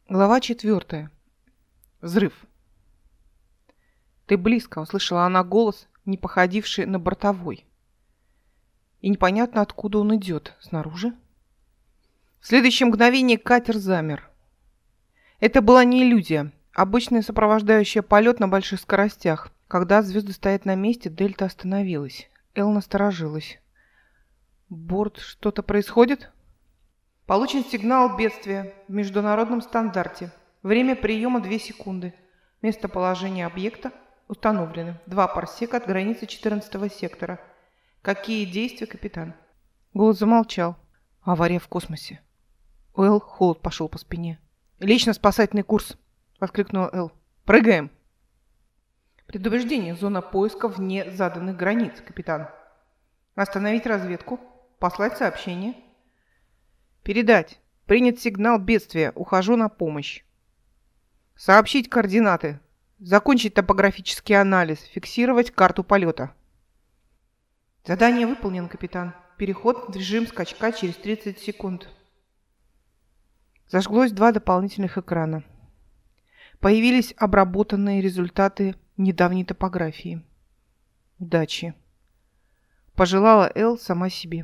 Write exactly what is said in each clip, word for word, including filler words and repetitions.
Глава четвертая. Взрыв. «Ты близко», — услышала она голос, не походивший на бортовой. И непонятно, откуда он идет. Снаружи? В следующее мгновение катер замер. Это была не иллюзия, обычная сопровождающая полет на больших скоростях. Когда звезды стоят на месте, Дельта остановилась. Эл насторожилась. «Борт, что-то происходит?» Получен сигнал бедствия в международном стандарте. Время приема две секунды. Местоположение объекта установлено. два парсека от границы четырнадцатого сектора. Какие действия, капитан? Голос замолчал. Авария в космосе. У Эл холод пошел по спине. «Лично спасательный курс!» — воскликнула Эл. «Прыгаем!» «Предупреждение. Зона поиска вне заданных границ, капитан. Остановить разведку. Послать сообщение. Передать. Принят сигнал бедствия. Ухожу на помощь. Сообщить координаты. Закончить топографический анализ. Фиксировать карту полета. Задание выполнено, капитан. Переход в режим скачка через тридцать секунд. Зажглось два дополнительных экрана. Появились обработанные результаты недавней топографии. Удачи. Пожелала Эл сама себе.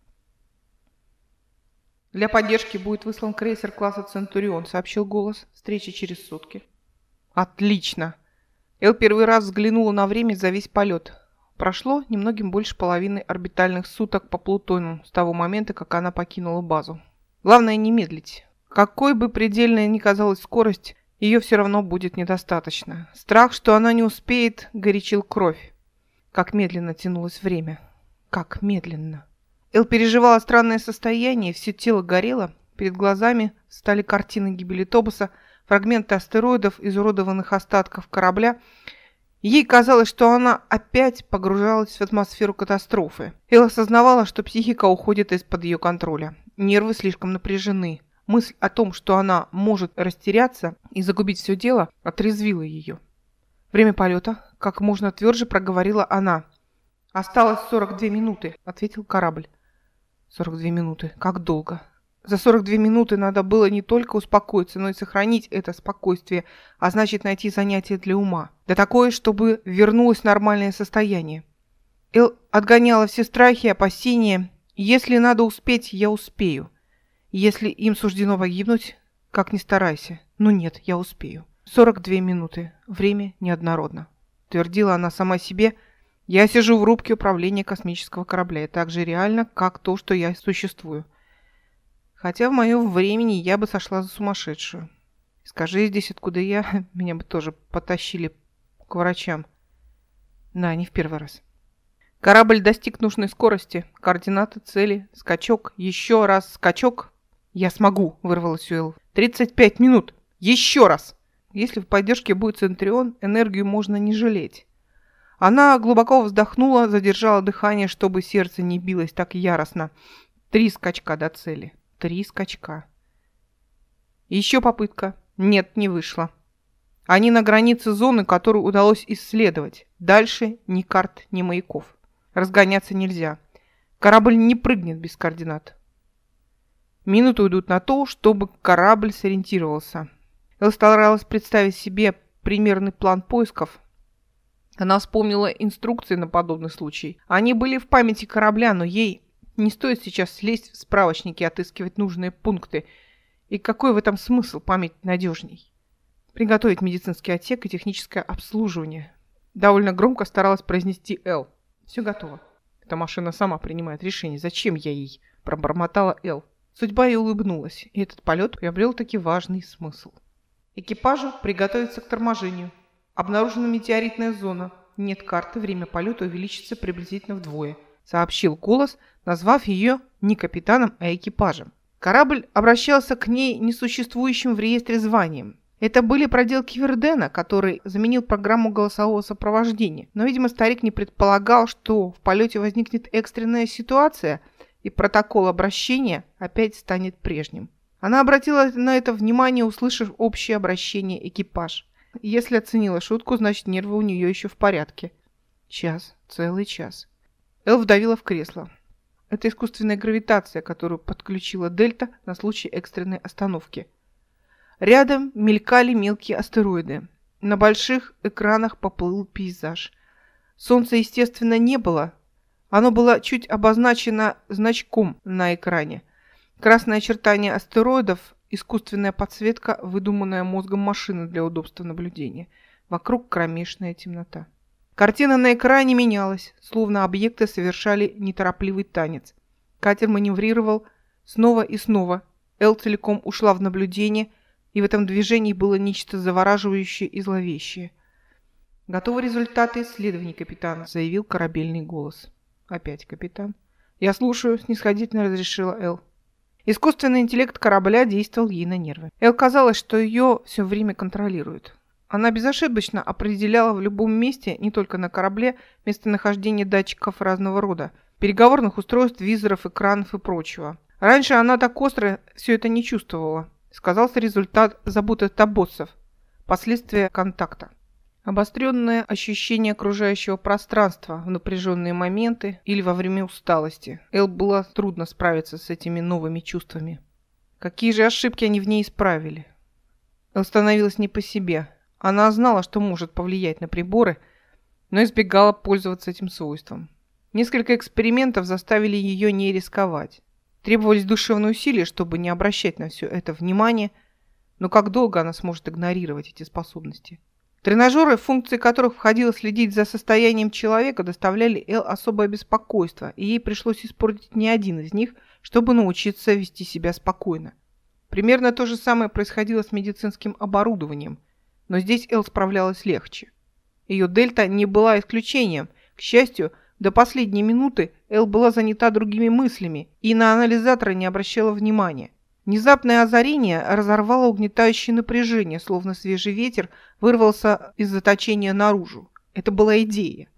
«Для поддержки будет выслан крейсер класса «Центурион», — сообщил голос. «Встреча через сутки». «Отлично!» Эл первый раз взглянула на время за весь полет. Прошло немногим больше половины орбитальных суток по Плутону с того момента, как она покинула базу. Главное не медлить. Какой бы предельной ни казалась скорость, ее все равно будет недостаточно. Страх, что она не успеет, горячил кровь. Как медленно тянулось время. Как медленно. Эл переживала странное состояние, все тело горело, перед глазами стали картины гибели Тобоса, фрагменты астероидов, изуродованных остатков корабля. Ей казалось, что она опять погружалась в атмосферу катастрофы. Эл осознавала, что психика уходит из-под ее контроля. Нервы слишком напряжены. Мысль о том, что она может растеряться и загубить все дело, отрезвила ее. «Время полета», — как можно тверже проговорила она. «Осталось сорок две минуты», — ответил корабль. сорок две минуты. Как долго? За сорок две минуты надо было не только успокоиться, но и сохранить это спокойствие, а значит найти занятие для ума. Да такое, чтобы вернулось нормальное состояние. Эл отгоняла все страхи и опасения. Если надо успеть, я успею. Если им суждено погибнуть, как ни старайся. Но нет, я успею. сорок две минуты. Время неоднородно. Твердила она сама себе. Я сижу в рубке управления космического корабля. И так же реально, как то, что я существую. Хотя в моем времени я бы сошла за сумасшедшую. Скажи здесь, откуда я, меня бы тоже потащили к врачам. Да, не в первый раз. Корабль достиг нужной скорости. Координаты цели. Скачок. Еще раз скачок. Я смогу, вырвалась у Эл. тридцать пять минут. Еще раз. Если в поддержке будет Центурион, энергию можно не жалеть. Она глубоко вздохнула, задержала дыхание, чтобы сердце не билось так яростно. Три скачка до цели. Три скачка. Еще попытка. Нет, не вышло. Они на границе зоны, которую удалось исследовать. Дальше ни карт, ни маяков. Разгоняться нельзя. Корабль не прыгнет без координат. Минуты уйдут на то, чтобы корабль сориентировался. Эл старалась представить себе примерный план поисков. Она вспомнила инструкции на подобный случай. Они были в памяти корабля, но ей не стоит сейчас слезть в справочники и отыскивать нужные пункты. И какой в этом смысл? Память надежней. Приготовить медицинский отсек и техническое обслуживание. Довольно громко старалась произнести Эл. Все готово. Эта машина сама принимает решение. Зачем я ей? Пробормотала Эл. Судьба ей улыбнулась, и этот полет приобрел таки важный смысл. Экипажу приготовиться к торможению. Обнаружена метеоритная зона. Нет карты, время полета увеличится приблизительно вдвое, сообщил голос, назвав ее не капитаном, а экипажем. Корабль обращался к ней несуществующим в реестре званием. Это были проделки Вердена, который заменил программу голосового сопровождения. Но, видимо, старик не предполагал, что в полете возникнет экстренная ситуация, и протокол обращения опять станет прежним. Она обратила на это внимание, услышав общее обращение экипаж. Если оценила шутку, значит, нервы у нее еще в порядке. Час, целый час. Эл вдавила в кресло. Это искусственная гравитация, которую подключила Дельта на случай экстренной остановки. Рядом мелькали мелкие астероиды. На больших экранах поплыл пейзаж. Солнца, естественно, не было. Оно было чуть обозначено значком на экране. Красное очертание астероидов, искусственная подсветка, выдуманная мозгом машины для удобства наблюдения. Вокруг кромешная темнота. Картина на экране менялась, словно объекты совершали неторопливый танец. Катер маневрировал снова и снова. Эл целиком ушла в наблюдение, и в этом движении было нечто завораживающее и зловещее. «Готовы результаты исследований, капитан», — заявил корабельный голос. «Опять капитан». «Я слушаю», — снисходительно разрешила Эл. Искусственный интеллект корабля действовал ей на нервы. Эл казалось, что ее все время контролируют. Она безошибочно определяла в любом месте, не только на корабле, местонахождение датчиков разного рода, переговорных устройств, визоров, экранов и прочего. Раньше она так остро все это не чувствовала. Сказался результат заботы таботсов, последствия контакта. Обостренное ощущение окружающего пространства в напряженные моменты или во время усталости. Эл было трудно справиться с этими новыми чувствами. Какие же ошибки они в ней исправили? Эл становилась не по себе. Она знала, что может повлиять на приборы, но избегала пользоваться этим свойством. Несколько экспериментов заставили ее не рисковать. Требовались душевные усилия, чтобы не обращать на все это внимание, но как долго она сможет игнорировать эти способности? Тренажеры, в функции которых входило следить за состоянием человека, доставляли Эл особое беспокойство, и ей пришлось испортить не один из них, чтобы научиться вести себя спокойно. Примерно то же самое происходило с медицинским оборудованием, но здесь Эл справлялась легче. Ее дельта не была исключением. К счастью, до последней минуты Эл была занята другими мыслями и на анализаторы не обращала внимания. Внезапное озарение разорвало угнетающее напряжение, словно свежий ветер вырвался из заточения наружу. Это была идея.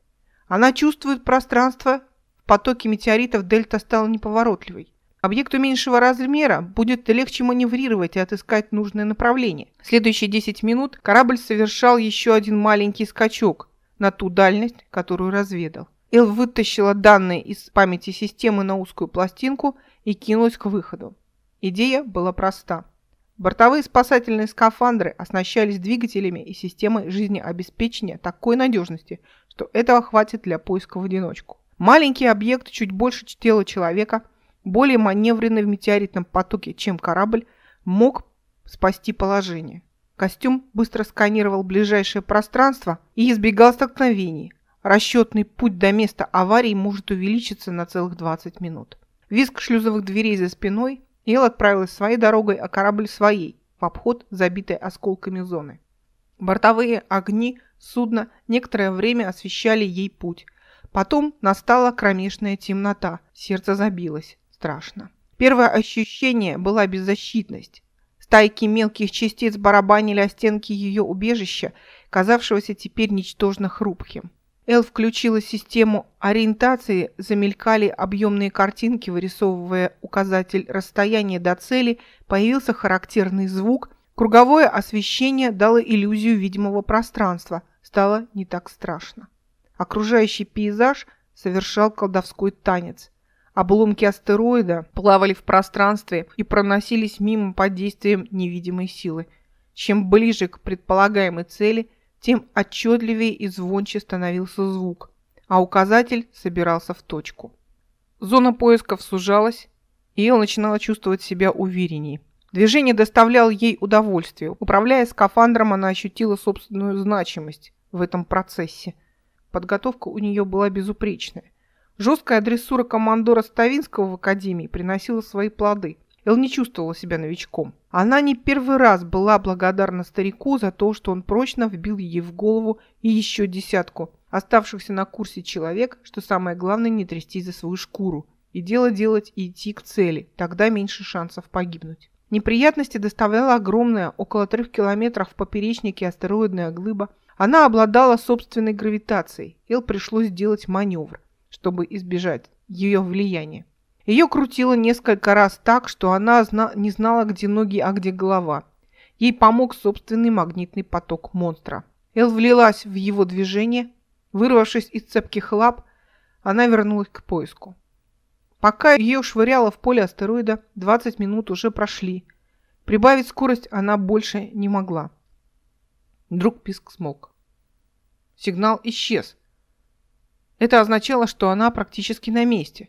Она чувствует пространство. В потоке метеоритов дельта стала неповоротливой. Объекту меньшего размера будет легче маневрировать и отыскать нужное направление. В следующие десять минут корабль совершал еще один маленький скачок на ту дальность, которую разведал. Эл вытащила данные из памяти системы на узкую пластинку и кинулась к выходу. Идея была проста. Бортовые спасательные скафандры оснащались двигателями и системой жизнеобеспечения такой надежности, что этого хватит для поиска в одиночку. Маленький объект, чуть больше тела человека, более маневренный в метеоритном потоке, чем корабль, мог спасти положение. Костюм быстро сканировал ближайшее пространство и избегал столкновений. Расчетный путь до места аварии может увеличиться на целых двадцать минут. Визг шлюзовых дверей за спиной. Эл отправилась своей дорогой, а корабль своей, в обход забитой осколками зоны. Бортовые огни судна некоторое время освещали ей путь. Потом настала кромешная темнота. Сердце забилось. Страшно. Первое ощущение была беззащитность. Стайки мелких частиц барабанили о стенки ее убежища, казавшегося теперь ничтожно хрупким. Эл включила систему ориентации, замелькали объемные картинки, вырисовывая указатель расстояния до цели, появился характерный звук, круговое освещение дало иллюзию видимого пространства, стало не так страшно. Окружающий пейзаж совершал колдовской танец. Обломки астероида плавали в пространстве и проносились мимо под действием невидимой силы. Чем ближе к предполагаемой цели, тем отчетливее и звонче становился звук, а указатель собирался в точку. Зона поисков сужалась, и Эл начинала чувствовать себя увереннее. Движение доставляло ей удовольствие. Управляя скафандром, она ощутила собственную значимость в этом процессе. Подготовка у нее была безупречная. Жесткая дрессура командора Ставинского в академии приносила свои плоды. Эл не чувствовала себя новичком. Она не первый раз была благодарна старику за то, что он прочно вбил ей в голову и еще десятку оставшихся на курсе человек, что самое главное не трястись за свою шкуру. И дело делать и идти к цели, тогда меньше шансов погибнуть. Неприятности доставляла огромная, около трех километров в поперечнике астероидная глыба. Она обладала собственной гравитацией. Эл пришлось сделать маневр, чтобы избежать ее влияния. Ее крутило несколько раз так, что она зна- не знала, где ноги, а где голова. Ей помог собственный магнитный поток монстра. Эл влилась в его движение. Вырвавшись из цепких лап, она вернулась к поиску. Пока ее швыряло в поле астероида, двадцать минут уже прошли. Прибавить скорость она больше не могла. Вдруг писк смолк. Сигнал исчез. Это означало, что она практически на месте.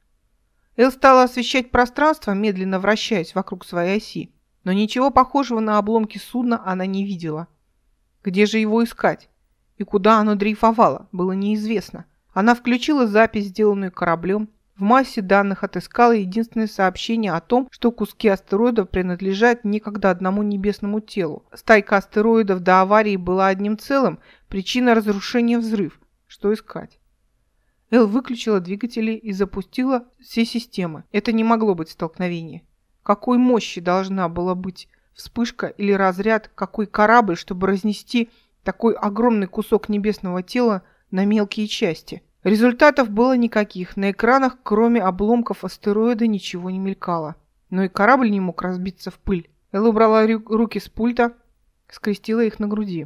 Эл стала освещать пространство, медленно вращаясь вокруг своей оси, но ничего похожего на обломки судна она не видела. Где же его искать? И куда оно дрейфовало, было неизвестно. Она включила запись, сделанную кораблем. В массе данных отыскала единственное сообщение о том, что куски астероидов принадлежат некогда одному небесному телу. Стайка астероидов до аварии была одним целым, причина разрушения — взрыв. Что искать? Эл выключила двигатели и запустила все системы. Это не могло быть столкновение. Какой мощи должна была быть вспышка или разряд, какой корабль, чтобы разнести такой огромный кусок небесного тела на мелкие части? Результатов было никаких. На экранах, кроме обломков астероида, ничего не мелькало. Но и корабль не мог разбиться в пыль. Эл убрала рю- руки с пульта, скрестила их на груди.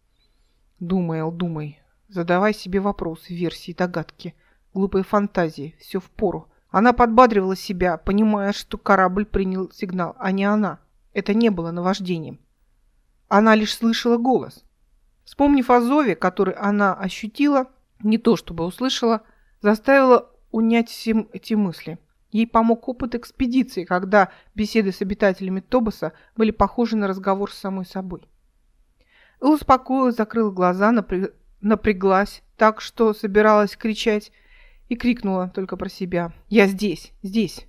Думай, Эл, думай. Задавай себе вопросы, версии, догадки, глупые фантазии. Все впору. Она подбадривала себя, понимая, что корабль принял сигнал, а не она. Это не было наваждением. Она лишь слышала голос. Вспомнив о зове, который она ощутила, не то чтобы услышала, заставила унять все эти мысли. Ей помог опыт экспедиции, когда беседы с обитателями Тобоса были похожи на разговор с самой собой. Эл успокоилась, закрыла глаза, напря... напряглась так, что собиралась кричать, и крикнула только про себя: «Я здесь, здесь!»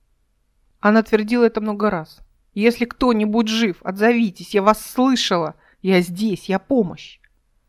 Она твердила это много раз. «Если кто-нибудь жив, отзовитесь, я вас слышала! Я здесь, я помощь!»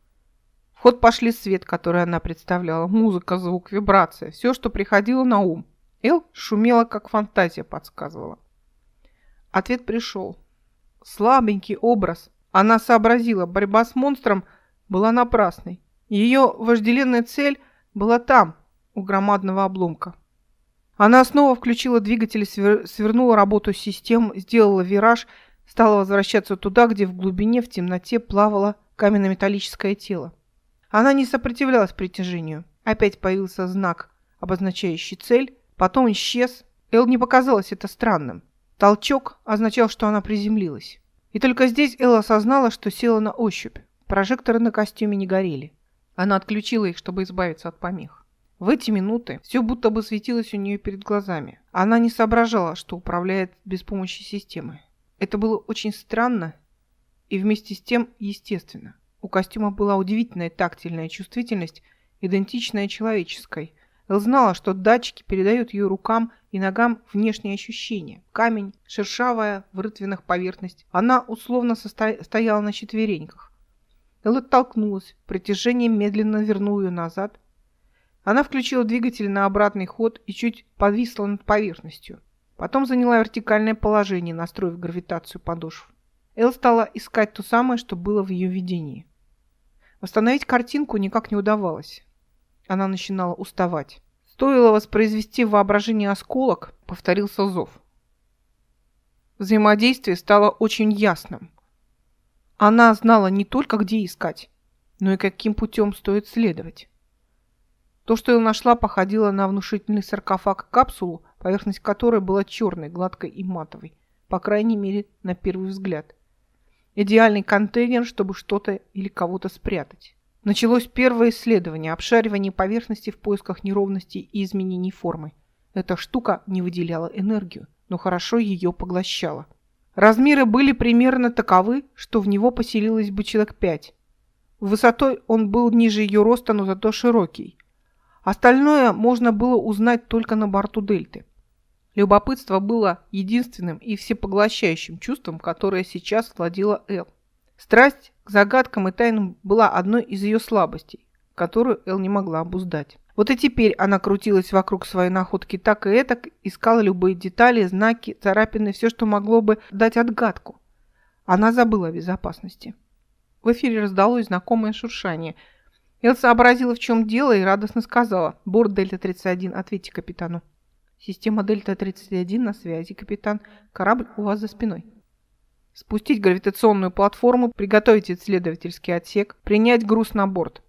В ход пошли свет, который она представляла, музыка, звук, вибрация, все, что приходило на ум. Эл шумела, как фантазия подсказывала. Ответ пришел. Слабенький образ. Она сообразила, борьба с монстром была напрасной. Ее вожделенная цель была там, у громадного обломка. Она снова включила двигатель, свер... свернула работу систем, сделала вираж, стала возвращаться туда, где в глубине, в темноте плавало каменно-металлическое тело. Она не сопротивлялась притяжению. Опять появился знак, обозначающий цель, потом исчез. Эл не показалось это странным. Толчок означал, что она приземлилась. И только здесь Эл осознала, что села на ощупь. Прожекторы на костюме не горели. Она отключила их, чтобы избавиться от помех. В эти минуты все будто бы светилось у нее перед глазами. Она не соображала, что управляет без помощи системы. Это было очень странно и вместе с тем естественно. У костюма была удивительная тактильная чувствительность, идентичная человеческой. Эл знала, что датчики передают ее рукам и ногам внешние ощущения. Камень, шершавая в рытвинах поверхность. Она условно состо... стояла на четвереньках. Эл оттолкнулась, притяжение медленно вернуло ее назад. Она включила двигатель на обратный ход и чуть подвисла над поверхностью. Потом заняла вертикальное положение, настроив гравитацию подошв. Эл стала искать то самое, что было в ее видении. Восстановить картинку никак не удавалось. Она начинала уставать. Стоило воспроизвести в воображении осколок, повторился зов. Взаимодействие стало очень ясным. Она знала не только, где искать, но и каким путем стоит следовать. То, что Эл нашла, походило на внушительный саркофаг-капсулу, поверхность которой была черной, гладкой и матовой, по крайней мере, на первый взгляд. Идеальный контейнер, чтобы что-то или кого-то спрятать. Началось первое исследование, обшаривание поверхности в поисках неровностей и изменений формы. Эта штука не выделяла энергию, но хорошо ее поглощала. Размеры были примерно таковы, что в него поселилось бы человек пять. Высотой он был ниже ее роста, но зато широкий. Остальное можно было узнать только на борту Дельты. Любопытство было единственным и всепоглощающим чувством, которое сейчас владело Эл. Страсть к загадкам и тайнам была одной из ее слабостей, которую Эл не могла обуздать. Вот и теперь она крутилась вокруг своей находки так и этак, искала любые детали, знаки, царапины, все, что могло бы дать отгадку. Она забыла о безопасности. В эфире раздалось знакомое шуршание. Эл сообразила, в чем дело, и радостно сказала: «Борт Дельта тридцать один, ответьте капитану». «Система Дельта тридцать один на связи, капитан. Корабль у вас за спиной». «Спустить гравитационную платформу, приготовить исследовательский отсек, принять груз на борт».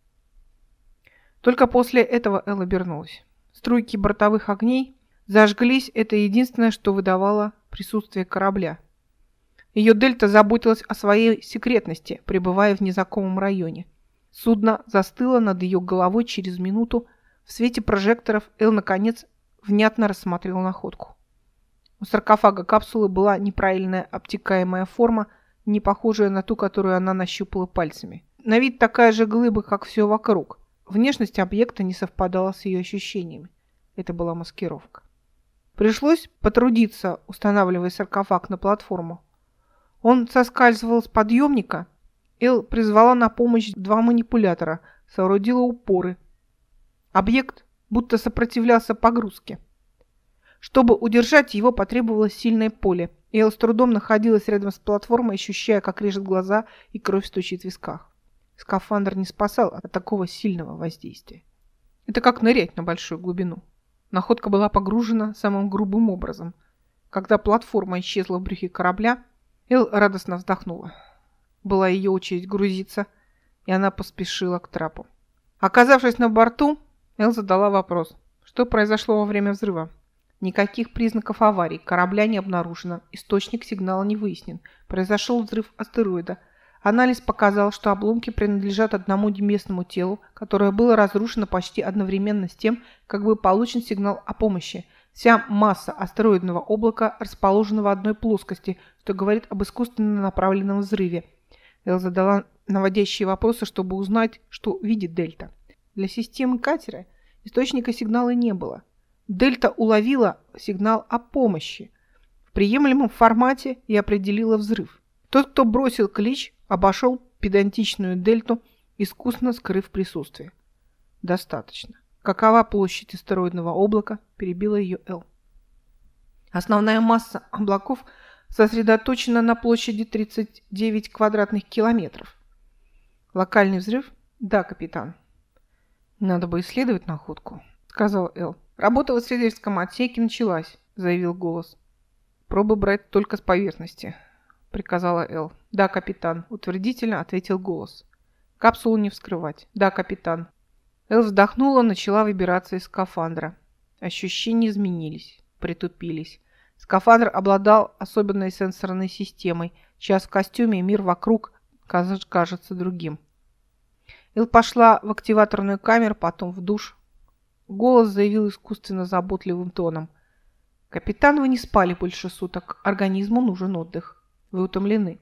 Только после этого Эл обернулась. Струйки бортовых огней зажглись, это единственное, что выдавало присутствие корабля. Ее Дельта заботилась о своей секретности, пребывая в незнакомом районе. Судно застыло над ее головой через минуту. В свете прожекторов Эл, наконец, внятно рассмотрел находку. У саркофага капсулы была неправильная обтекаемая форма, не похожая на ту, которую она нащупала пальцами. На вид такая же глыба, как все вокруг. Внешность объекта не совпадала с ее ощущениями. Это была маскировка. Пришлось потрудиться, устанавливая саркофаг на платформу. Он соскальзывал с подъемника. Эл призвала на помощь два манипулятора, соорудила упоры. Объект будто сопротивлялся погрузке. Чтобы удержать его, потребовалось сильное поле. Эл с трудом находилась рядом с платформой, ощущая, как режет глаза и кровь стучит в висках. Скафандр не спасал от такого сильного воздействия. Это как нырять на большую глубину. Находка была погружена самым грубым образом. Когда платформа исчезла в брюхе корабля, Эл радостно вздохнула. Была ее очередь грузиться, и она поспешила к трапу. Оказавшись на борту, Эл задала вопрос, что произошло во время взрыва. Никаких признаков аварии, корабля не обнаружено, источник сигнала не выяснен. Произошел взрыв астероида. Анализ показал, что обломки принадлежат одному местному телу, которое было разрушено почти одновременно с тем, как был получен сигнал о помощи. Вся масса астероидного облака расположена в одной плоскости, что говорит об искусственно направленном взрыве. Эл задала наводящие вопросы, чтобы узнать, что видит Дельта. Для системы катера источника сигнала не было. Дельта уловила сигнал о помощи в приемлемом формате и определила взрыв. Тот, кто бросил клич, обошел педантичную Дельту, искусно скрыв присутствие. Достаточно. Какова площадь астероидного облака? Перебила ее Эл. Основная масса облаков сосредоточена на площади тридцать девять квадратных километров. Локальный взрыв? Да, капитан. Надо бы исследовать находку, сказал Эл. Работа в исследовательском отсеке началась, заявил голос. Пробы брать только с поверхности, приказала Эл. Да, капитан, утвердительно ответил голос. Капсулу не вскрывать. Да, капитан. Эл вздохнула, начала выбираться из скафандра. Ощущения изменились, притупились. Скафандр обладал особенной сенсорной системой. Час в костюме, и мир вокруг кажется другим. Эл пошла в активаторную камеру, потом в душ. Голос заявил искусственно заботливым тоном. «Капитан, вы не спали больше суток. Организму нужен отдых. Вы утомлены».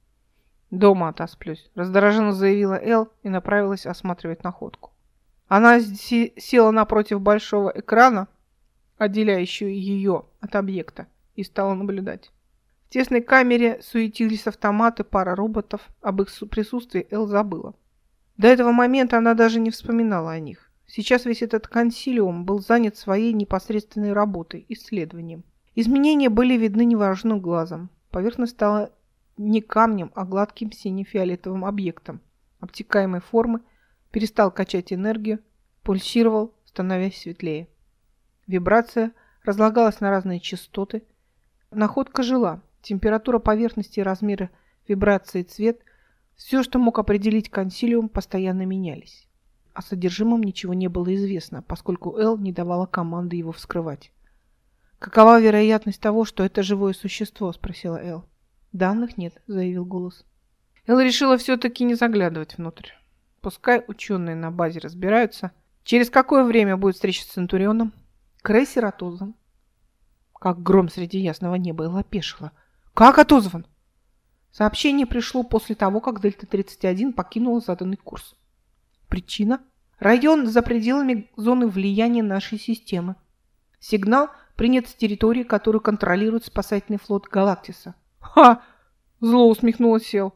«Дома отосплюсь», — раздраженно заявила Эл и направилась осматривать находку. Она села напротив большого экрана, отделяющего ее от объекта, и стала наблюдать. В тесной камере суетились автоматы, пара роботов. Об их присутствии Эл забыла. До этого момента она даже не вспоминала о них. Сейчас весь этот консилиум был занят своей непосредственной работой, исследованием. Изменения были видны невооруженным глазом. Поверхность стала не камнем, а гладким сине-фиолетовым объектом обтекаемой формы, перестал качать энергию, пульсировал, становясь светлее. Вибрация разлагалась на разные частоты. Находка жила. Температура поверхности, размеры вибрации, цвет – все, что мог определить консилиум, постоянно менялись. О содержимом ничего не было известно, поскольку Эл не давала команды его вскрывать. «Какова вероятность того, что это живое существо?» – спросила Эл. «Данных нет», – заявил голос. Эл решила все-таки не заглядывать внутрь. Пускай ученые на базе разбираются. Через какое время будет встреча с Центурионом? Крейсер отозван. Как гром среди ясного неба, Эл опешила. Как отозван? Сообщение пришло после того, как Дельта тридцать один покинула заданный курс. Причина? Район за пределами зоны влияния нашей системы. Сигнал принят с территории, которую контролирует спасательный флот Галактиса. Ха! Зло усмехнулась Эл.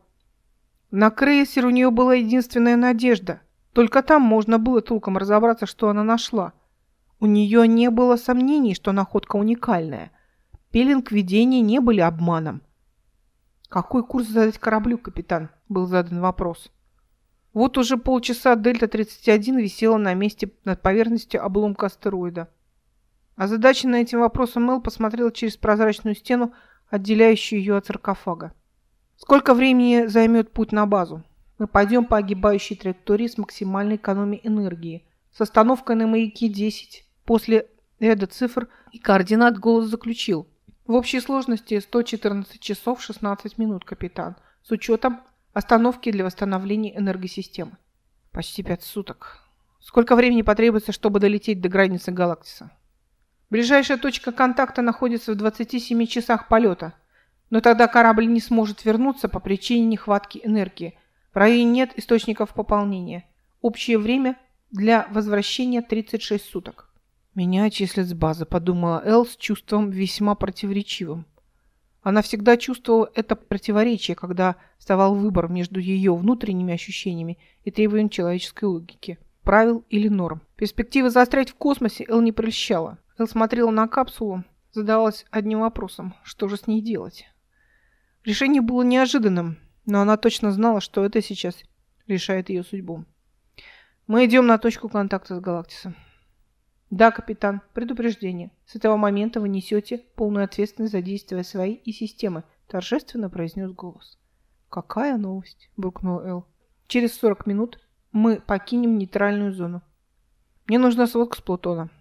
На крейсер у нее была единственная надежда. Только там можно было толком разобраться, что она нашла. У нее не было сомнений, что находка уникальная. Пеленг видения не были обманом. «Какой курс задать кораблю, капитан?» – был задан вопрос. Вот уже полчаса Дельта тридцать один висела на месте над поверхностью обломка астероида. Озадаченная этим вопросом Эл посмотрела через прозрачную стену, отделяющую ее от саркофага. «Сколько времени займет путь на базу? Мы пойдем по огибающей траектории с максимальной экономией энергии, с остановкой на маяке десять». После ряда цифр и координат голос заключил. В общей сложности сто четырнадцать часов шестнадцать минут, капитан, с учетом остановки для восстановления энергосистемы. Почти пять суток. Сколько времени потребуется, чтобы долететь до границы Галактиса? Ближайшая точка контакта находится в двадцати семи часах полета, но тогда корабль не сможет вернуться по причине нехватки энергии. В районе нет источников пополнения. Общее время для возвращения тридцать шесть суток. «Меня отчислят с базы», — подумала Эл с чувством весьма противоречивым. Она всегда чувствовала это противоречие, когда вставал выбор между ее внутренними ощущениями и требованием человеческой логики, правил или норм. Перспектива застрять в космосе Эл не прельщала. Эл смотрела на капсулу, задавалась одним вопросом: что же с ней делать? Решение было неожиданным, но она точно знала, что это сейчас решает ее судьбу. «Мы идем на точку контакта с Галактисом». «Да, капитан, предупреждение. С этого момента вы несете полную ответственность за действия своей и системы», — торжественно произнес голос. «Какая новость?» — буркнул Эл. «Через сорок минут мы покинем нейтральную зону. Мне нужна сводка с Плутона».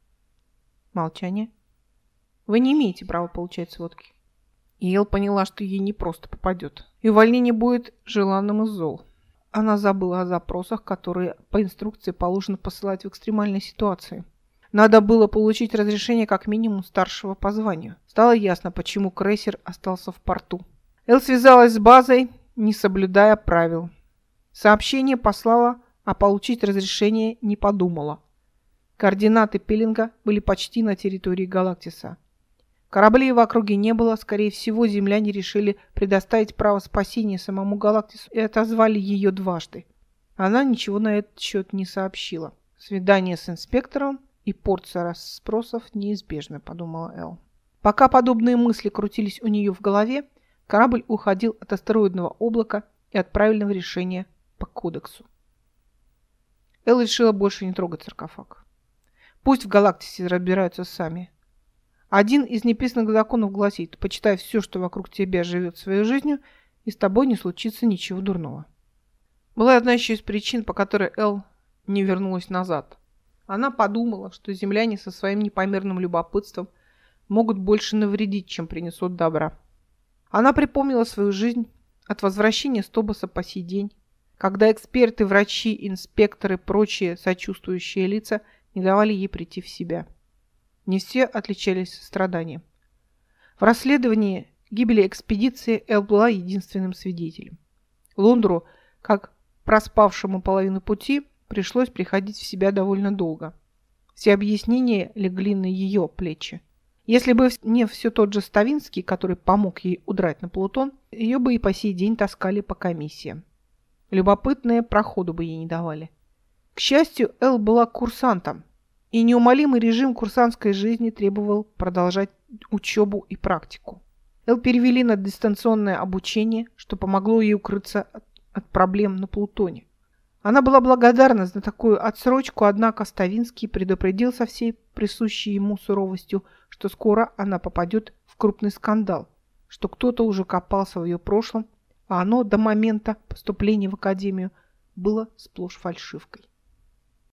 Молчание. «Вы не имеете права получать сводки». И Эл поняла, что ей не просто попадет. И увольнение будет желанным из зол. Она забыла о запросах, которые по инструкции положено посылать в экстремальной ситуации. Надо было получить разрешение как минимум старшего по званию. Стало ясно, почему крейсер остался в порту. Эл связалась с базой, не соблюдая правил. Сообщение послала, а получить разрешение не подумала. Координаты пилинга были почти на территории Галактиса. Кораблей в округе не было, скорее всего, земляне решили предоставить право спасения самому Галактису и отозвали ее дважды. Она ничего на этот счет не сообщила. Свидание с инспектором и порция расспросов неизбежны, подумала Эл. Пока подобные мысли крутились у нее в голове, корабль уходил от астероидного облака и от правильного решения по кодексу. Эл решила больше не трогать саркофаг. Пусть в Галактисе разбираются сами. Один из неписанных законов гласит: почитай все, что вокруг тебя живет своей жизнью, и с тобой не случится ничего дурного. Была одна еще из причин, по которой Эл не вернулась назад. Она подумала, что земляне со своим непомерным любопытством могут больше навредить, чем принесут добра. Она припомнила свою жизнь от возвращения с Тобоса по сей день, когда эксперты, врачи, инспекторы и прочие сочувствующие лица не давали ей прийти в себя. Не все отличались состраданием. В расследовании гибели экспедиции Эл была единственным свидетелем. Лондру, как проспавшему половину пути, пришлось приходить в себя довольно долго. Все объяснения легли на ее плечи. Если бы не все тот же Ставинский, который помог ей удрать на Плутон, ее бы и по сей день таскали по комиссиям. Любопытные проходу бы ей не давали. К счастью, Эл была курсантом, и неумолимый режим курсантской жизни требовал продолжать учебу и практику. Эл перевели на дистанционное обучение, что помогло ей укрыться от, от проблем на Плутоне. Она была благодарна за такую отсрочку, однако Ставинский предупредил со всей присущей ему суровостью, что скоро она попадет в крупный скандал, что кто-то уже копался в ее прошлом, а оно до момента поступления в академию было сплошь фальшивкой.